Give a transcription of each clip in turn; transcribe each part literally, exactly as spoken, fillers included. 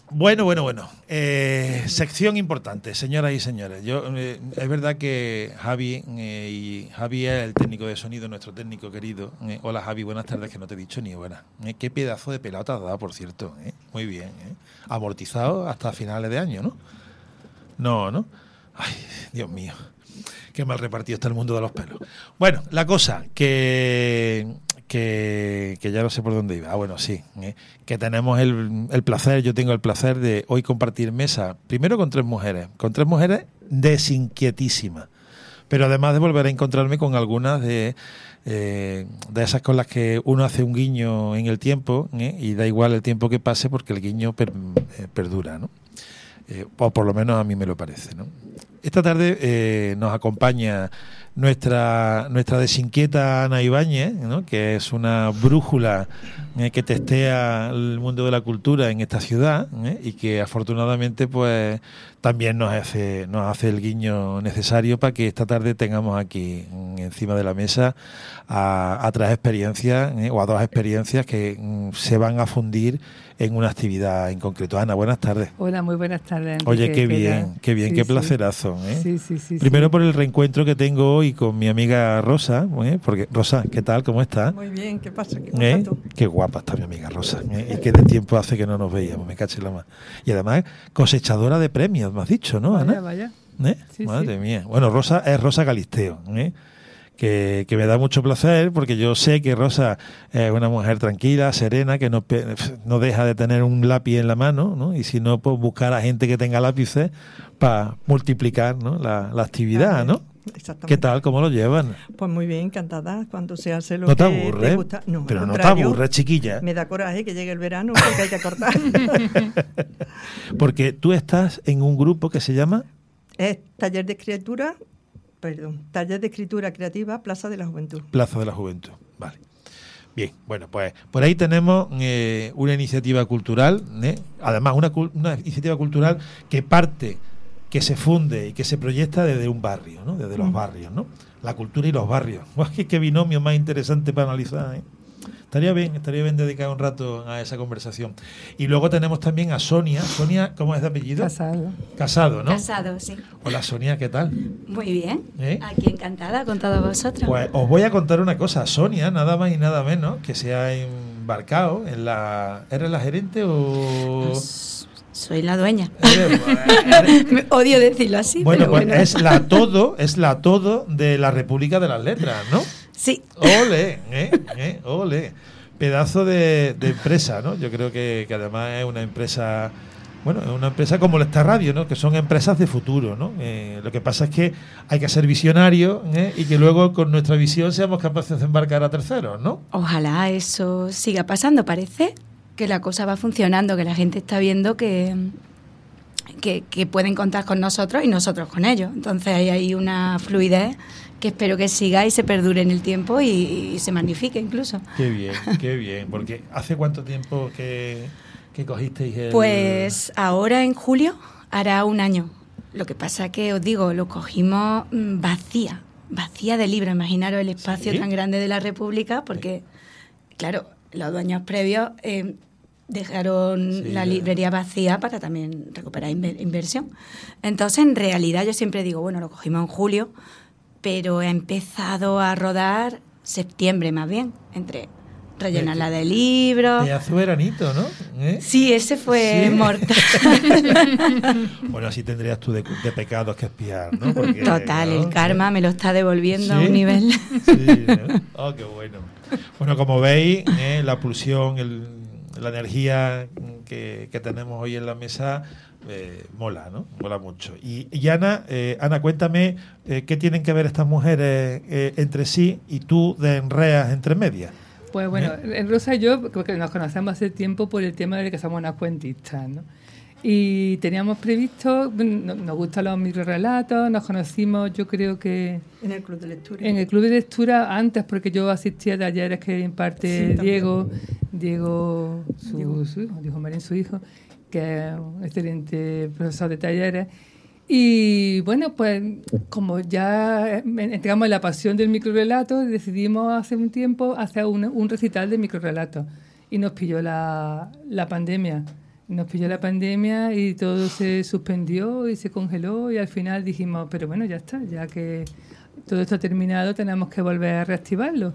Bueno, bueno, bueno. Eh, sección importante, señoras y señores. Yo eh, es verdad que Javi eh, y Javi es el técnico de sonido, nuestro técnico querido. Eh, hola Javi, buenas tardes, que no te he dicho ni buenas. Eh, qué pedazo de pelota has dado, por cierto. Eh. Muy bien. Eh. Amortizado hasta finales de año, ¿no? No, ¿no? Ay, Dios mío. Qué mal repartido está el mundo de los pelos. Bueno, la cosa que... Que, que ya no sé por dónde iba. Ah, bueno, sí. ¿eh? Que tenemos el, el placer, yo tengo el placer de hoy compartir mesa, primero con tres mujeres, con tres mujeres desinquietísimas, pero además de volver a encontrarme con algunas de, eh, de esas con las que uno hace un guiño en el tiempo ¿eh? y da igual el tiempo que pase porque el guiño per, eh, perdura, ¿no? Eh, o por lo menos a mí me lo parece, ¿no? Esta tarde eh, nos acompaña nuestra nuestra desinquieta Ana Ibáñez, ¿no? Que es una brújula eh, que testea el mundo de la cultura en esta ciudad ¿eh? y que afortunadamente pues también nos hace nos hace el guiño necesario para que esta tarde tengamos aquí encima de la mesa a, a tres experiencias ¿eh? o a dos experiencias que mm, se van a fundir en una actividad en concreto. Ana, buenas tardes. Hola, muy buenas tardes, Enrique. Oye, qué bien, qué bien, sí, qué sí. placerazo. ¿eh? Sí, sí, sí. Primero sí. por el reencuentro que tengo hoy con mi amiga Rosa, ¿eh? porque Rosa, ¿qué tal? ¿Cómo estás? Muy bien, ¿qué pasa? ¿Qué ¿Eh? pasa tú? Qué guapa está mi amiga Rosa. ¿eh? Y qué de tiempo hace que no nos veíamos, me caché la más. Y además cosechadora de premios, me has dicho, ¿no, vaya, Ana? Vaya, ¿Eh? sí, Madre sí. mía. Bueno, Rosa es Rosa Galisteo, ¿eh? Que, que me da mucho placer porque yo sé que Rosa es una mujer tranquila, serena, que no, no deja de tener un lápiz en la mano, ¿no? Y si no, pues buscar a gente que tenga lápices para multiplicar ¿no? la, la actividad, ¿no? Exactamente. ¿Qué tal? ¿Cómo lo llevan? Pues muy bien, encantada. Cuando se hace lo ¿No te que aburre? te gusta. No, Pero al no te contrario, aburre, chiquilla. Me da coraje que llegue el verano porque hay que cortar. Porque tú estás en un grupo que se llama... Es taller de escritura, perdón, taller de escritura creativa, Plaza de la Juventud. Plaza de la Juventud, vale. Bien, bueno, pues por ahí tenemos eh, una iniciativa cultural, ¿eh? además una, una iniciativa cultural que parte, que se funde y que se proyecta desde un barrio, ¿no? Desde los mm. barrios, ¿no? La cultura y los barrios. ¡Qué, qué binomio más interesante para analizar! ¿eh? Estaría bien, estaría bien dedicar un rato a esa conversación. Y luego tenemos también a Sonia. Sonia, ¿cómo es de apellido? Casado. Casado, ¿no? Casado, sí. Hola, Sonia, ¿qué tal? Muy bien. ¿Eh? Aquí encantada con todos vosotros. Pues os voy a contar una cosa. Sonia, nada más y nada menos, que se ha embarcado en la... ¿Eres la gerente o...? Pues soy la dueña. ¿Eres? Me odio decirlo así, bueno, pero pues bueno. es la todo, es la todo de la República de las Letras, ¿no? Sí. Ole, ¿eh? ¿eh? Ole. Pedazo de, de empresa, ¿no? Yo creo que, que además es una empresa, bueno, es una empresa como esta radio, ¿no? Que son empresas de futuro, ¿no? Eh, lo que pasa es que hay que ser visionarios ¿eh? y que luego con nuestra visión seamos capaces de embarcar a terceros, ¿no? Ojalá eso siga pasando. Parece que la cosa va funcionando, que la gente está viendo que, que, que pueden contar con nosotros y nosotros con ellos. Entonces hay ahí una fluidez que espero que siga y se perdure en el tiempo y, y se magnifique incluso. Qué bien, qué bien. Porque ¿hace cuánto tiempo que, que cogisteis el...? Pues ahora en julio hará un año. Lo que pasa que, os digo, lo cogimos vacía, vacía de libros. Imaginaros el espacio ¿Sí? tan grande de la República, porque, ¿Sí? claro, los dueños previos eh, dejaron sí, la librería vacía para también recuperar inver- inversión. Entonces, en realidad, yo siempre digo, bueno, lo cogimos en julio, pero he empezado a rodar septiembre más bien, entre rellenarla de libros. De azul veranito, ¿no? ¿Eh? Sí, ese fue ¿Sí? mortal. Bueno, así tendrías tú de, de pecados que espiar, ¿no? Porque, Total, ¿no? el karma me lo está devolviendo ¿Sí? a un nivel. Sí, ¿no? Oh, qué bueno. Bueno, como veis, eh, la pulsión, el, la energía que, que tenemos hoy en la mesa... Eh, mola, ¿no? Mola mucho. Y, y Ana, eh, Ana, cuéntame eh, qué tienen que ver estas mujeres eh, entre sí y tú de enreas entre medias. Pues bueno, ¿Eh? Rosa y yo porque nos conocemos hace tiempo por el tema de que somos unas cuentistas, ¿no? Y teníamos previsto, nos gustan los microrelatos, nos conocimos, yo creo que... En el club de lectura. En el club de lectura antes, porque yo asistía a talleres que imparte sí, Diego, Diego, su, Diego. su hijo, Diego Marín, su hijo, que es un excelente profesor de talleres. Y bueno, pues como ya entramos en la pasión del microrelato, decidimos hace un tiempo hacer un, un recital de microrelatos. Y nos pilló la, la pandemia. nos pilló la pandemia y todo se suspendió y se congeló y al final dijimos, pero bueno, ya está, ya que todo esto ha terminado, tenemos que volver a reactivarlo.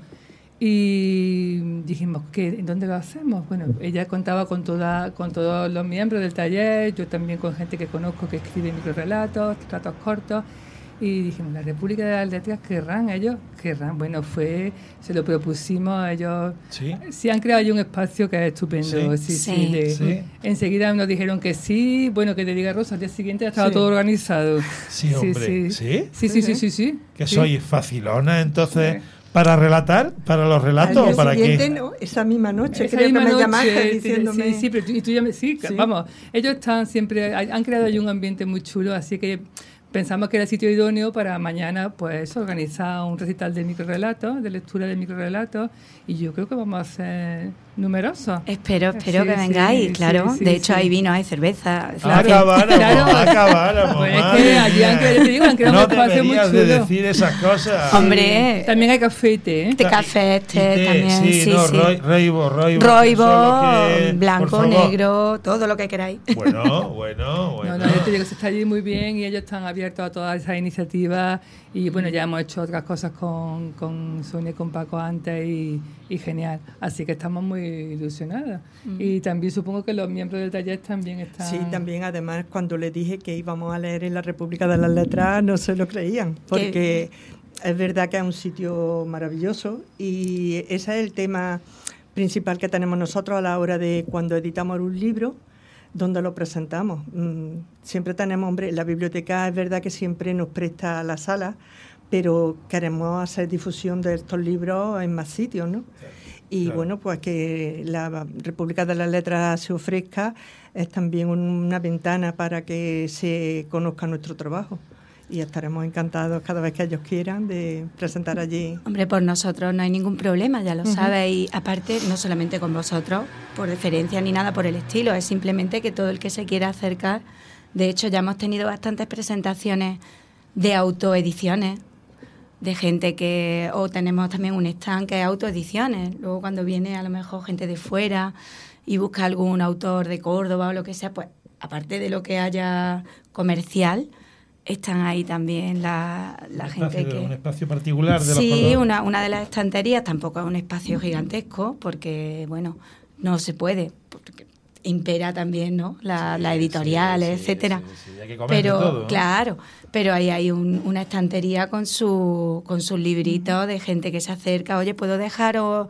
Y dijimos, ¿qué, ¿dónde lo hacemos? Bueno, ella contaba con toda, con todos los miembros del taller, yo también con gente que conozco que escribe microrelatos, relatos cortos, y dijimos, la República de las Letras, ¿querrán ellos? ¿Querrán? Bueno, fue, se lo propusimos a ellos. Sí, sí han creado ahí un espacio que es estupendo. Sí, sí, sí, sí, de, sí. Enseguida nos dijeron que sí, bueno, que te diga Rosa, al día siguiente ya estaba sí. todo organizado. Sí, hombre, ¿sí? ¿Sí? Sí, sí, sí, sí, sí. Que sí. sois facilona, entonces... Sí. ¿Para relatar? ¿Para los relatos o para qué? No, esa misma noche, esa creo misma que me noche, llamaste diciéndome... Sí, sí, pero tú, y tú ya me... Sí, sí, vamos, ellos están siempre... Han creado ahí un ambiente muy chulo, así que pensamos que era el sitio idóneo para mañana, pues, organizar un recital de microrelatos, de lectura de microrelatos, y yo creo que vamos a ser numerosos. Espero, espero sí, que vengáis, sí, claro. Sí, sí, de hecho, sí. hay vino, hay cerveza. Claro. Acabáramos, claro. acabáramos. Pues es que allí han creado, te digo, han creado no un espacio muy chulo. No deberías de decir esas cosas. Hombre. También hay café y té, ¿eh? Té, café, té, té también. Sí, sí, no, sí. Roibo, roibo. Roibo, que, blanco, negro, todo lo que queráis. Bueno, bueno, bueno. No, no, yo te digo, se está allí muy bien y ellos están abiertos a todas esas iniciativas y bueno, ya hemos hecho otras cosas con, con Sonia y con Paco antes y, y genial. Así que estamos muy ilusionadas. Mm. Y también supongo que los miembros del taller también están... Sí, también además cuando les dije que íbamos a leer en la República de las Letras no se lo creían, porque ¿qué? Es verdad que es un sitio maravilloso y ese es el tema principal que tenemos nosotros a la hora de cuando editamos un libro, donde lo presentamos. Mm, siempre tenemos, hombre, la biblioteca es verdad que siempre nos presta la sala, pero queremos hacer difusión de estos libros en más sitios, ¿no? Y claro. Bueno, pues que la República de las Letras se ofrezca es también una ventana para que se conozca nuestro trabajo. Y estaremos encantados cada vez que ellos quieran de presentar allí. Hombre, por nosotros no hay ningún problema, ya lo uh-huh. sabes. Y aparte, no solamente con vosotros, por referencia ni nada por el estilo, es simplemente que todo el que se quiera acercar. De hecho, ya hemos tenido bastantes presentaciones de autoediciones, de gente que... O tenemos también un stand que es autoediciones. Luego, cuando viene a lo mejor gente de fuera y busca algún autor de Córdoba o lo que sea, pues aparte de lo que haya comercial... Están ahí también la, la un gente espacio, que... Un espacio particular de sí, los una, una de las estanterías, tampoco es un espacio gigantesco, porque, bueno, no se puede, porque impera también, ¿no? La, sí, las editoriales, sí, etcétera. Sí, sí, hay que comer pero, de todo, ¿no? Claro, pero ahí hay un, una estantería con, su, con sus libritos de gente que se acerca. Oye, ¿puedo dejaros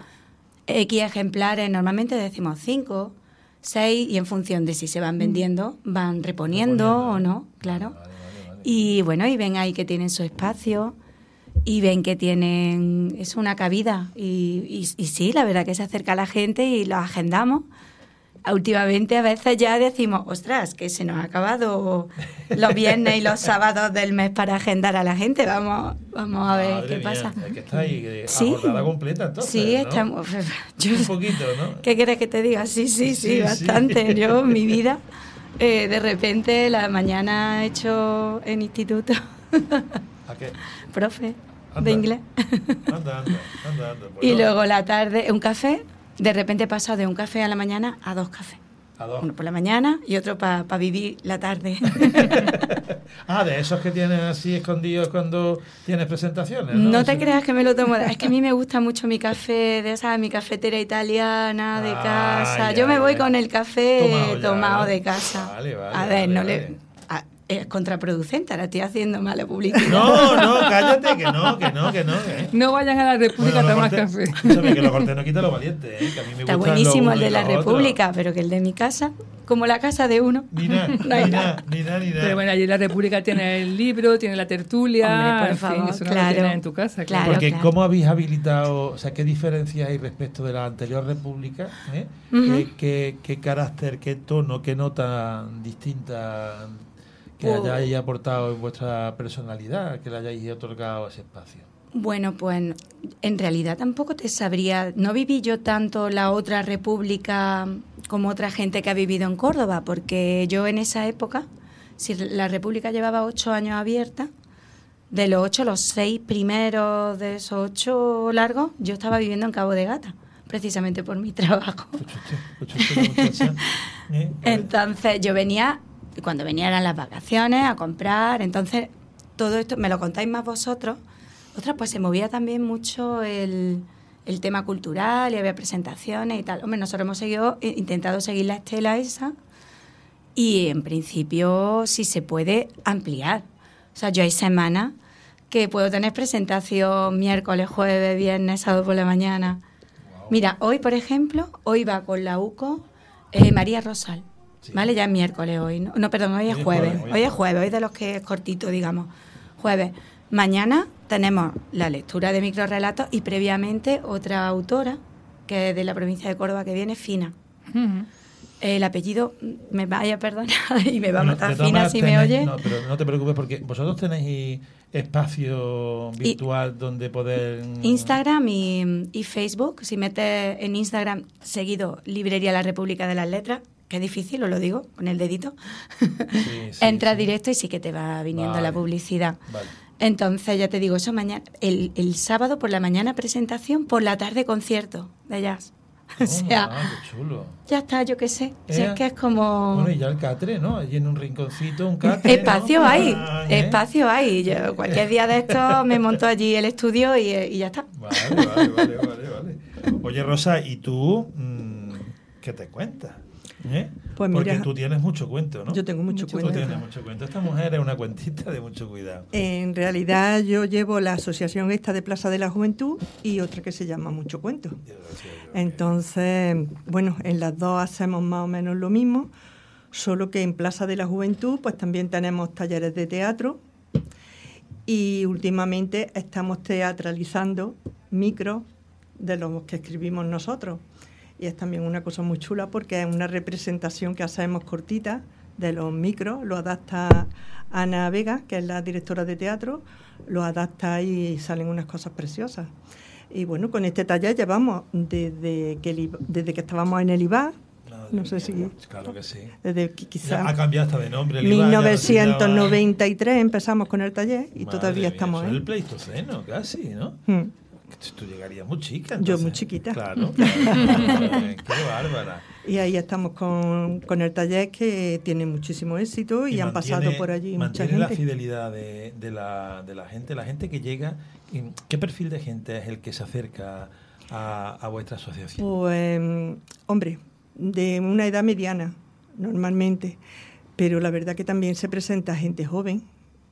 X ejemplares? Normalmente decimos cinco, seis, y en función de si se van vendiendo, van reponiendo, reponiendo. o no, claro. Vale. Y bueno, y ven ahí que tienen su espacio y ven que tienen es una cabida y, y, y sí, la verdad que se acerca la gente y los agendamos. Últimamente a veces ya decimos, ostras, que se nos ha acabado los viernes y los sábados del mes para agendar a la gente, vamos vamos a ver. Madre qué mía, pasa. Es que está ahí eh, ¿Sí? abordada completa entonces, sí, ¿no? estamos... Yo, un poquito, ¿no? ¿Qué quieres que te diga? Sí, sí, sí, sí bastante. Sí. Yo, mi vida... Eh, de repente, la mañana he hecho en instituto. ¿A qué? Profe anda, de inglés. Anda, anda, anda, anda. Pues y no. Luego la tarde, un café. De repente he pasado de un café a la mañana a dos cafés. ¿A dos? Uno por la mañana y otro para pa vivir la tarde. Ah, de esos que tienes así escondidos cuando tienes presentaciones, ¿no? No te Eso... creas que me lo tomo. Es que a mí me gusta mucho mi café, de esa, mi cafetera italiana de ah, casa. Ya, Yo me voy ya. con el café tomado, tomado ya, de casa. Vale, vale. A ver, vale, no vale. le... Es contraproducente, ahora estoy haciendo mala publicidad. No, no, cállate, que no, que no, que no. ¿eh? No vayan a la República bueno, a tomar café. Escúchame, que lo corté no quita lo valiente, ¿eh? Que a mí me Está buenísimo el de la República, otro. Pero que el de mi casa, como la casa de uno. Ni nada, no ni nada, ni nada, ni nada. Pero bueno, allí la República tiene el libro, tiene la tertulia. Hombre, por en favor, fin, eso no claro, lo tienes en tu casa. Claro, Porque claro. ¿cómo habéis habilitado, o sea, qué diferencias hay respecto de la anterior República? ¿eh? Uh-huh. ¿Qué, qué, qué carácter, qué tono, qué nota distinta que uh. hayáis aportado en vuestra personalidad, que le hayáis otorgado ese espacio? Bueno, pues en realidad tampoco te sabría... No viví yo tanto la otra República como otra gente que ha vivido en Córdoba, porque yo en esa época, si la República llevaba ocho años abierta, de los ocho, los seis primeros de esos ocho largos, yo estaba viviendo en Cabo de Gata, precisamente por mi trabajo. Entonces yo venía, cuando venía eran las vacaciones a comprar, entonces todo esto, me lo contáis más vosotros. Ostras, pues se movía también mucho el, el tema cultural y había presentaciones y tal. Hombre, nosotros hemos seguido, intentado seguir la estela esa y en principio si se puede ampliar. O sea, yo hay semanas que puedo tener presentación miércoles, jueves, viernes, sábado por la mañana. Wow. Mira, hoy, por ejemplo, hoy va con la U C O eh, María Rosal. Sí. ¿Vale? Ya es miércoles hoy. No, no perdón, hoy es jueves. Hoy, hoy es jueves, hoy de los que es cortito, digamos. Jueves. Mañana tenemos la lectura de microrelatos y previamente otra autora, que es de la provincia de Córdoba, que viene, Fina. Uh-huh. El apellido me vaya a perdonar y me va bueno, a matar Fina si tenéis, me oye. No, pero no te preocupes porque vosotros tenéis espacio virtual y, donde poder... Instagram y, y Facebook. Si metes en Instagram seguido Librería La República de las Letras, que es difícil, os lo digo, con el dedito, sí, sí, entras sí. directo y sí que te va viniendo vale. la publicidad. Vale. Entonces, ya te digo, eso mañana, el, el sábado por la mañana presentación, por la tarde concierto de jazz. O sea, oh, qué chulo. Ya está, yo qué sé. Eh, si es que es como... Bueno, y ya el catre, ¿no? Allí en un rinconcito, un catre, Espacio ¿no? hay, ah, espacio ¿eh? hay. Yo cualquier día de esto me monto allí el estudio y, y ya está. Vale, vale, vale, vale, vale. Oye, Rosa, ¿y tú mmm, qué te cuentas? ¿Eh? Pues mira, porque tú tienes mucho cuento, ¿no? Yo tengo mucho, mucho cuento. Tú tienes mucho cuento. Esta mujer es una cuentista de mucho cuidado. En realidad yo llevo la asociación esta de Plaza de la Juventud y otra que se llama Mucho Cuento. Entonces, bueno, en las dos hacemos más o menos lo mismo, solo que en Plaza de la Juventud pues también tenemos talleres de teatro y últimamente estamos teatralizando micros de los que escribimos nosotros. Y es también una cosa muy chula porque es una representación que hacemos cortita de los micros, lo adapta Ana Vega, que es la directora de teatro, lo adapta y salen unas cosas preciosas. Y bueno, con este taller llevamos desde que, el, desde que estábamos en el I B A, no sé si... Claro que sí. Desde que quizá ha cambiado hasta de nombre el mil novecientos noventa y tres empezamos con el taller y Madre todavía mía, estamos en el Pleistoceno casi, ¿no? Hmm. Tú llegarías muy chica, entonces. Yo muy chiquita. Claro, claro. Qué bárbara. Y ahí estamos con, con el taller que tiene muchísimo éxito y, y han pasado por allí mucha gente. Mantiene la fidelidad de, de, la, de la gente, la gente que llega. ¿Qué perfil de gente es el que se acerca a, a vuestra asociación? Pues, hombre, de una edad mediana, normalmente. Pero la verdad que también se presenta gente joven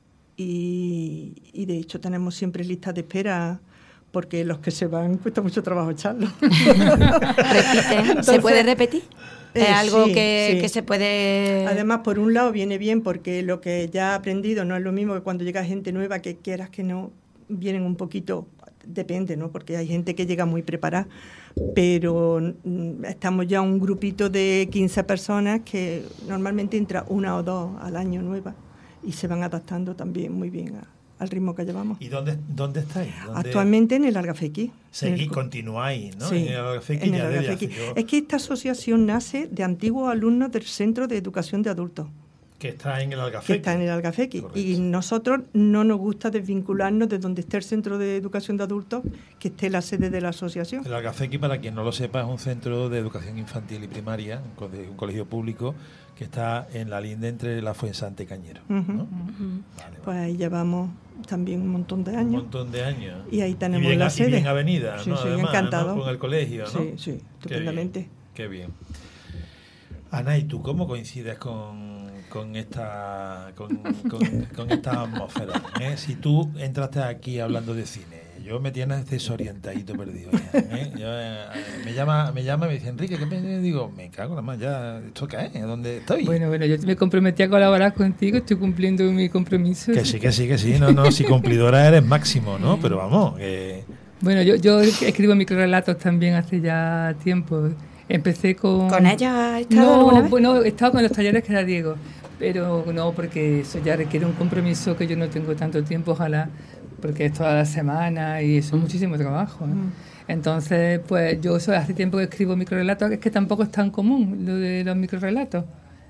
y, y de hecho tenemos siempre listas de espera. Porque los que se van cuesta mucho trabajo echarlos. ¿Repiten? ¿Se puede repetir? ¿Es eh, algo sí, que, sí. que se puede...? Además, por un lado viene bien porque lo que ya ha aprendido no es lo mismo que cuando llega gente nueva que quieras que no, vienen un poquito... Depende, ¿no? Porque hay gente que llega muy preparada, pero mm, estamos ya un grupito de quince personas que normalmente entra una o dos al año nueva y se van adaptando también muy bien a... al ritmo que llevamos. ¿Y dónde, dónde estáis? ¿Dónde? Actualmente en el Algafequi. Seguís, el... continuáis, ¿no? Sí, en el Algafequi. En el Algafequi. Yo... Es que esta asociación nace de antiguos alumnos del Centro de Educación de Adultos. Que está en el Algafequi. Que está en el Algafequi. Y nosotros no nos gusta desvincularnos de donde esté el Centro de Educación de Adultos, que esté la sede de la asociación. El Algafequi, para quien no lo sepa, es un centro de educación infantil y primaria, un colegio público, que está en la linde entre La Fuensanta y Cañero. Uh-huh. ¿No? Uh-huh. Vale, pues ahí llevamos también un montón de años. Un montón de años. Y ahí tenemos y bien, la sede. Y bien avenida, sí, ¿no? Sí, Además, encantado. ¿no? Con el colegio, ¿no? Sí, sí, estupendamente. Qué bien. Qué bien. Ana, ¿y tú cómo coincides con, con esta con, con, con esta atmósfera? ¿Eh? Si tú entraste aquí hablando de cine, yo me tienes desorientadito perdido ya, ¿eh? Yo, eh, me llama me llama y me dice, Enrique, ¿qué me digo? Me cago en la mano, ya, ¿esto qué es? ¿Dónde estoy? Bueno, bueno, yo me comprometí a colaborar contigo, estoy cumpliendo mi compromiso. Que sí, que sí, que sí, no, no, si cumplidora eres máximo, ¿no? Pero vamos, que... Bueno, yo, yo escribo microrelatos también hace ya tiempo. Empecé con... ¿Con ella has estado no, alguna vez? Bueno, he estado con los talleres que era Diego, pero no, porque eso ya requiere un compromiso que yo no tengo tanto tiempo, ojalá, porque es toda la semana y eso es muchísimo trabajo, ¿no? Mm. Entonces, pues yo eso hace tiempo que escribo microrelatos, es que tampoco es tan común lo de los microrelatos.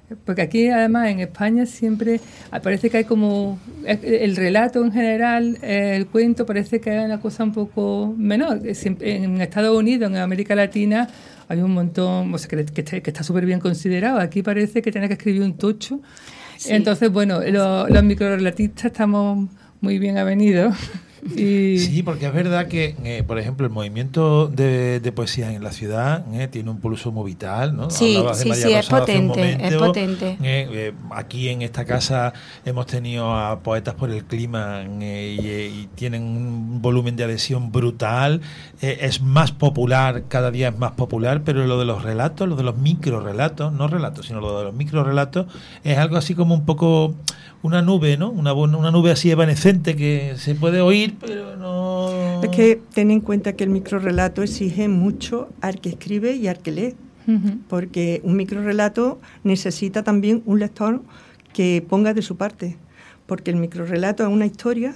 Porque aquí, además, en España siempre parece que hay como... El relato en general, el cuento, parece que es una cosa un poco menor. En Estados Unidos, en América Latina, hay un montón, o sea, que, que está, que está súper bien considerado. Aquí parece que tiene que escribir un tocho. Sí. Entonces, bueno, lo, los microrelatistas estamos muy bien avenidos. Y... Sí, porque es verdad que, eh, por ejemplo, el movimiento de, de poesía en la ciudad eh, tiene un pulso muy vital, ¿no? Sí, Hablabas de sí, María sí, Rosado es potente, hace un momento, es potente. Eh, eh, aquí en esta casa hemos tenido a Poetas por el Clima eh, y, y tienen un volumen de adhesión brutal. Eh, es más popular, cada día es más popular, pero lo de los relatos, lo de los microrelatos, no relatos, sino lo de los microrelatos, es algo así como un poco una nube, ¿no? Una, una nube así evanescente que se puede oír, pero no... Es que ten en cuenta que el microrrelato exige mucho al que escribe y al que lee, uh-huh. porque un microrrelato necesita también un lector que ponga de su parte, porque el microrrelato es una historia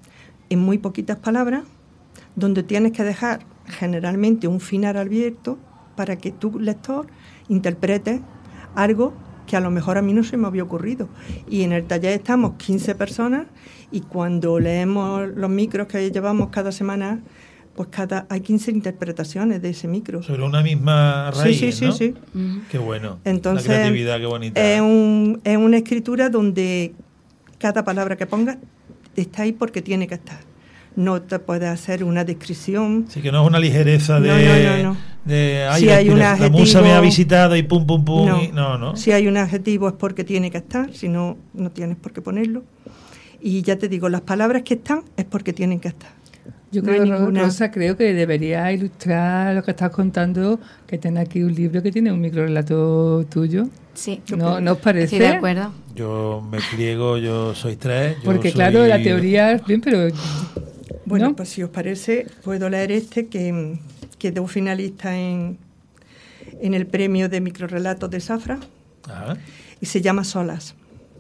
en muy poquitas palabras, donde tienes que dejar generalmente un final abierto para que tu lector interprete algo que a lo mejor a mí no se me había ocurrido. Y en el taller estamos quince personas y cuando leemos los micros que llevamos cada semana, pues cada hay quince interpretaciones de ese micro. Sobre una misma raíz, sí, sí, ¿no? Sí, sí, sí. Qué bueno. Entonces, la creatividad, qué bonita. Es, un, es una escritura donde cada palabra que pongas está ahí porque tiene que estar. No te puedes hacer una descripción. Sí, que no es una ligereza de... No, no, no. no. de ay, si hay un la adjetivo, musa me ha visitado y pum, pum, pum. No. Y, no, no. Si hay un adjetivo es porque tiene que estar, si no, no tienes por qué ponerlo. Y ya te digo, las palabras que están es porque tienen que estar. Yo creo, no ninguna... Rosa, creo que debería ilustrar lo que estás contando, que tiene aquí un libro que tiene un microrelato tuyo. Sí. ¿No, ¿no os parece? Estoy de acuerdo. Yo me pliego, yo soy tres. Yo porque soy... claro, la teoría es bien, pero... Bueno, ¿no? Pues si os parece, puedo leer este que quedó finalista en, en el premio de microrelatos de Zafra. Ajá. Y se llama Solas.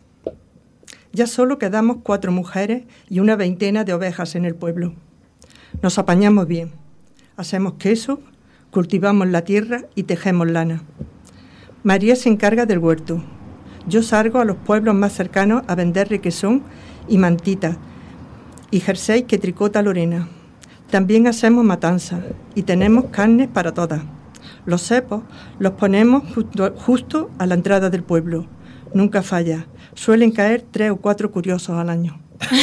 Ya solo quedamos cuatro mujeres y una veintena de ovejas en el pueblo. Nos apañamos bien. Hacemos queso, cultivamos la tierra y tejemos lana. María se encarga del huerto. Yo salgo a los pueblos más cercanos a vender requesón y mantitas y jersey que tricota Lorena. También hacemos matanzas y tenemos carnes para todas. Los cepos los ponemos justo, justo a la entrada del pueblo. Nunca falla. Suelen caer tres o cuatro curiosos al año.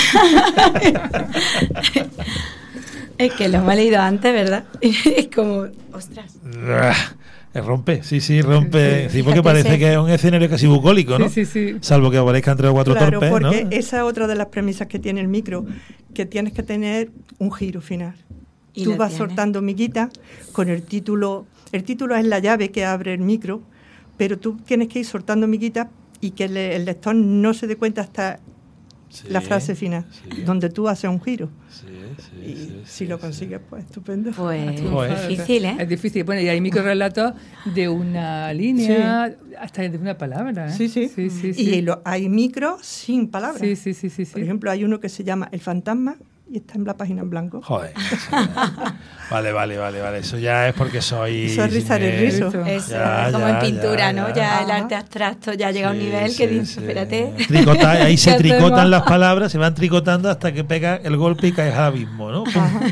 Es que lo hemos leído antes, ¿verdad? Es como, ostras. Rompe, sí, sí, rompe. Sí, porque parece que es un escenario casi bucólico, ¿no? Sí, sí, sí. Salvo que aparezcan tres o cuatro claro, torpes, porque ¿no? Esa es otra de las premisas que tiene el micro, que tienes que tener un giro final. ¿Y tú vas tiene? soltando miguitas con el título. El título es la llave que abre el micro, pero tú tienes que ir soltando miguitas y que el, el lector no se dé cuenta hasta sí, la frase final, sí. donde tú haces un giro. Sí, sí, y sí, si sí, lo sí. consigues, pues estupendo. Pues Joder. difícil, ¿eh? Es difícil. Bueno, y hay microrelatos de una línea, sí. hasta de una palabra, ¿eh? Sí, sí. sí, sí, sí. Y lo, hay micros sin palabras. Sí, sí, sí, sí, sí. Por ejemplo, hay uno que se llama El Fantasma y está en la página en blanco. Joder. Vale, vale, vale, vale. Eso ya es porque soy... Eso es rizar el rizo. Eso, ya, como ya, en pintura, ya, ¿no? ya, ya Ajá. el arte abstracto ya llega sí, a un nivel sí, que dice, sí. espérate. Tricota, ahí se tricotan hacemos? las palabras, se van tricotando hasta que pega el golpe y caes al abismo, ¿no?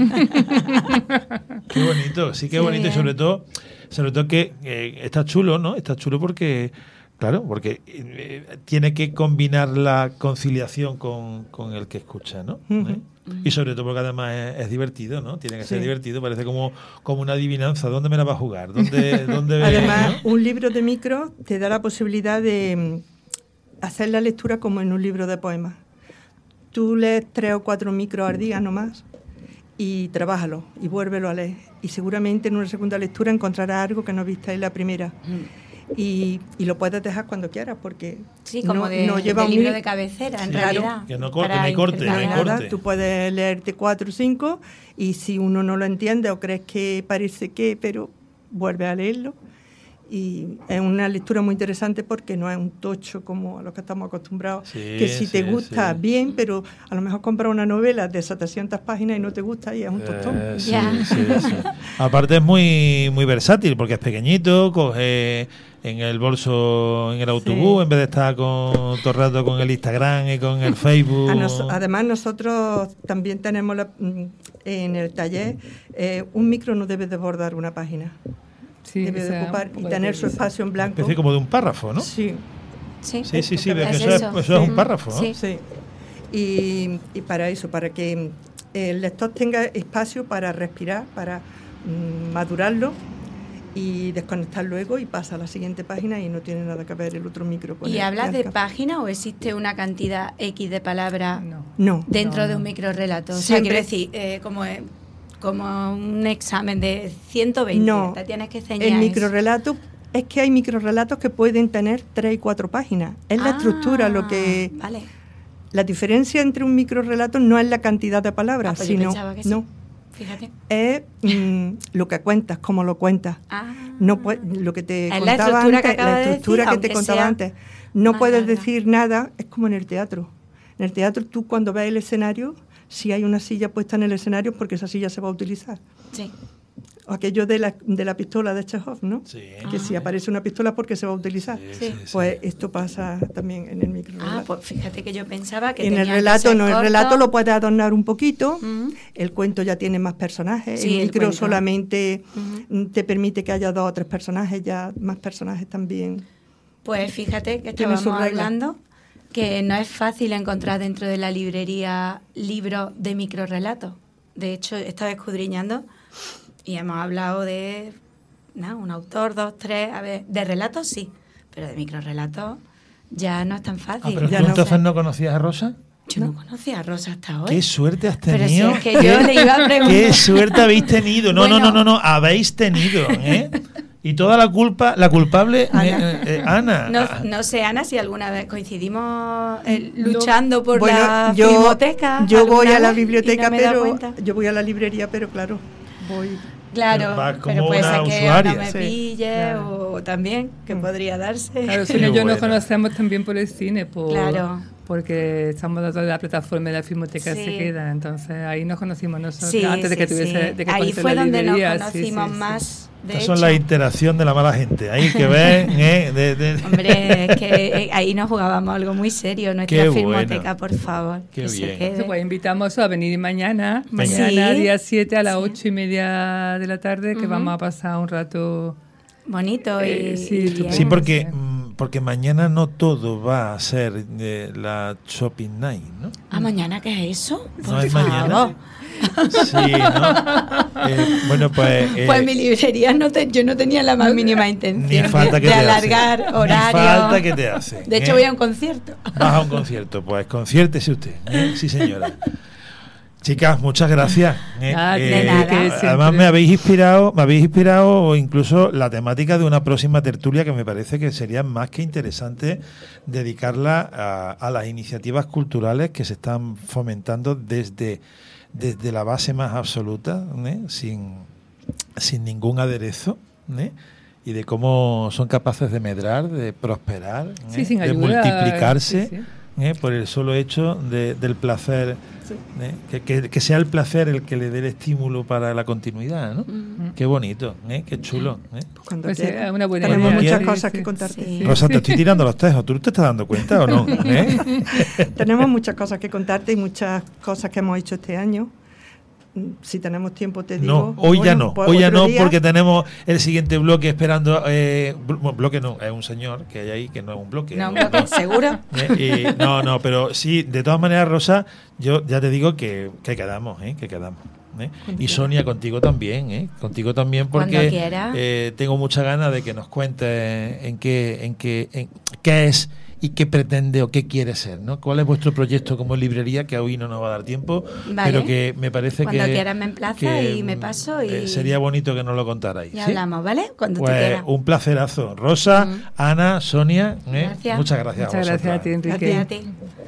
Qué bonito, sí, qué sí, bonito. Y sobre todo, sobre todo que eh, está chulo, ¿no? Está chulo porque... Claro, porque eh, tiene que combinar la conciliación con, con el que escucha, ¿no? Uh-huh. ¿Eh? Y sobre todo porque además es, es divertido, ¿no? Tiene que ser sí. divertido, parece como, como una adivinanza. ¿Dónde me la va a jugar? ¿Dónde, dónde Además, ¿no? un libro de micro te da la posibilidad de hacer la lectura como en un libro de poemas. Tú lees tres o cuatro micros al día nomás y trabájalo y vuélvelo a leer. Y seguramente en una segunda lectura encontrarás algo que no viste en la primera. Mm. Y, y lo puedes dejar cuando quieras porque sí, como no, de, no lleva de un libro mi... de cabecera en sí, realidad que no corte, no hay corte, no hay nada, corte. Tú puedes leerte cuatro o cinco y si uno no lo entiende o crees que parece que, pero vuelve a leerlo y es una lectura muy interesante porque no es un tocho como a los que estamos acostumbrados, sí, que si sí, te gusta, sí. bien, pero a lo mejor compras una novela de setecientas páginas y no te gusta y es un tostón. Eh, sí, Ya. sí, sí. Aparte es muy muy versátil porque es pequeñito, coge en el bolso, en el autobús, Sí. en vez de estar con todo el rato con el Instagram y con el Facebook. A nos- además, nosotros también tenemos la- en el taller, eh, un micro no debe desbordar una página. Sí, Debe de esa- ocupar un y poco de tener su previsión. espacio en Una blanco. especie como de un párrafo, ¿no? Sí, Sí, Sí, sí, sí, veo que Es eso, es, eso. eso es un Sí. párrafo, ¿no? Sí. sí. Y, y para eso, para que el lector tenga espacio para respirar, para mm, madurarlo y desconectar luego y pasa a la siguiente página y no tiene nada que ver el otro micro con ¿Y el- hablas de el- página o existe una cantidad X de palabras No. No, dentro No, de un no. microrelato? O sea, Siempre- quiero decir, eh, como, eh, como un examen de ciento veinte, No. te tienes que ceñir el a eso. microrelato es que hay microrelatos que pueden tener tres y cuatro páginas. Es la Ah, estructura lo que... Vale. La diferencia entre un microrelato no es la cantidad de Ah, palabras, pues yo sino... pensaba que sí. No, Fíjate. es mm, lo que cuentas, cómo lo cuentas. Ah. No pue- lo que te Es la contaba estructura que antes, acaba la de estructura decir, que te aunque contaba sea antes. No más puedes larga. decir nada, es como en el teatro. En el teatro tú cuando ves el escenario, si hay una silla puesta en el escenario es porque esa silla se va a utilizar. Sí. O aquello de la, de la pistola de Chekhov, ¿no? Sí. Que si Ah. aparece una pistola es porque se va a utilizar. Sí, Sí. sí, sí. Pues esto pasa también en el microrelato. Ah, pues fíjate que yo pensaba que en el tenía que relato ser no, el corto. relato lo puedes adornar un poquito. Ujú. El cuento ya tiene más personajes. Sí, el el micro cuento. solamente Ujú. mm, te permite que haya dos o tres personajes, ya más personajes también. Pues fíjate que Tiene sus estábamos reglas. hablando que no es fácil encontrar dentro de la librería libros de microrelatos. De hecho, he estado escudriñando y hemos hablado de ¿no? un autor, dos, tres, a ver, de relatos sí, pero de microrelatos ya no es tan Ah, fácil. pero Ya tú no entonces sé. no conocías a Rosa. Yo no conocía a Rosa hasta hoy. Qué suerte has Pero si tenido. es que yo le iba a preguntar. Qué suerte habéis tenido. No, Bueno. no, no, no, no, habéis tenido, ¿eh? Y toda la culpa, la culpable, Ana. eh, eh, Ana. No, no sé, Ana, si alguna vez coincidimos eh, luchando por Bueno, la yo, filmoteca. yo voy alguna a la vez y biblioteca, no me he dado pero cuenta. yo voy a la librería, pero claro, voy. Claro, Pero vas como pero puede una ser que usuaria. no me Sí, pille claro. o también, que Mm. podría darse. Claro, Qué Sonia y yo buena. nos conocemos también por el cine, por, Claro. porque estamos dentro de la plataforma de la Filmoteca Sí. Se Queda, entonces ahí nos conocimos nosotros, Sí, antes de que sí, tuviese, sí. de que Ahí fuese fue la donde nos librería, sí, conocimos sí, sí. más. De Estas hecho, son la interacción de la mala gente. Ahí que ves, ¿eh? De, de- hombre, es que eh, ahí nos jugábamos algo muy serio, nuestra Qué filmoteca, bueno. por favor. Qué que se bien. quede. Pues invitamos a venir mañana, Venga. mañana Sí. día siete a las Sí. ocho y media de la tarde, que Ujú. vamos a pasar un rato. Bonito y, Eh, sí, y estupendo. bien. Sí, porque, Sí. mm, porque mañana no todo va a ser de la Shopping Night, ¿no? Ah, ¿mañana qué es eso? ¿No Por es favor. mañana? Sí, ¿no? Eh, bueno, pues... eh, Pues en mi librería no te, yo no tenía la más mínima intención ni falta que de te alargar hace. horario. Ni falta que te hace. De hecho, ¿eh? voy a un concierto. Vas a un concierto, pues conciértese usted, ¿eh? Sí, señora. Chicas, muchas gracias. ¿eh? Ah, de nada. que siempre- Además me habéis inspirado, me habéis inspirado o incluso la temática de una próxima tertulia que me parece que sería más que interesante dedicarla a, a las iniciativas culturales que se están fomentando desde, desde la base más absoluta, ¿eh? sin, sin ningún aderezo, ¿eh? Y de cómo son capaces de medrar, de prosperar, ¿eh? Sí, sin de ayuda, multiplicarse. sí, sí. ¿eh? Por el solo hecho de, del placer, ¿eh? que, que, que sea el placer el que le dé el estímulo para la continuidad, ¿no? Mm. Qué bonito, ¿eh? Qué chulo. ¿eh? Cuando Pues sí, quieras. es una buena Tenemos idea. muchas Sí, cosas sí. que contarte. Sí. Rosa, te estoy tirando los tejos, ¿tú te estás dando cuenta o no? ¿Eh? Tenemos muchas cosas que contarte y muchas cosas que hemos hecho este año. Mm, Si tenemos tiempo, te digo. No, hoy ya Bueno, no, pues hoy ya otro no, día. porque tenemos el siguiente bloque esperando. Eh, blo- bueno, bloque no, es un señor que hay ahí que no es un bloque. No, ¿no? un bloque, ¿seguro? Eh, y- no, no, pero sí, de todas maneras, Rosa, yo ya te digo que, que quedamos, ¿eh? Que quedamos. ¿eh? Y Sonia, contigo también, ¿eh? Contigo también, Cuando porque quiera. eh, tengo mucha ganas de que nos cuentes en qué, en qué, en qué es y qué pretende o qué quiere ser, ¿no? ¿Cuál es vuestro proyecto como librería? Que hoy no nos va a dar tiempo, Vale. pero que me parece Cuando que... quieras me emplazas que, y me paso y- eh, sería bonito que nos lo contarais. Ya ¿sí? hablamos, ¿vale? Cuando tú Pues quieras. un placerazo. Rosa, Mm. Ana, Sonia, ¿eh? Gracias. muchas gracias. Muchas a gracias a vosotras. ti, Enrique. Gracias a ti.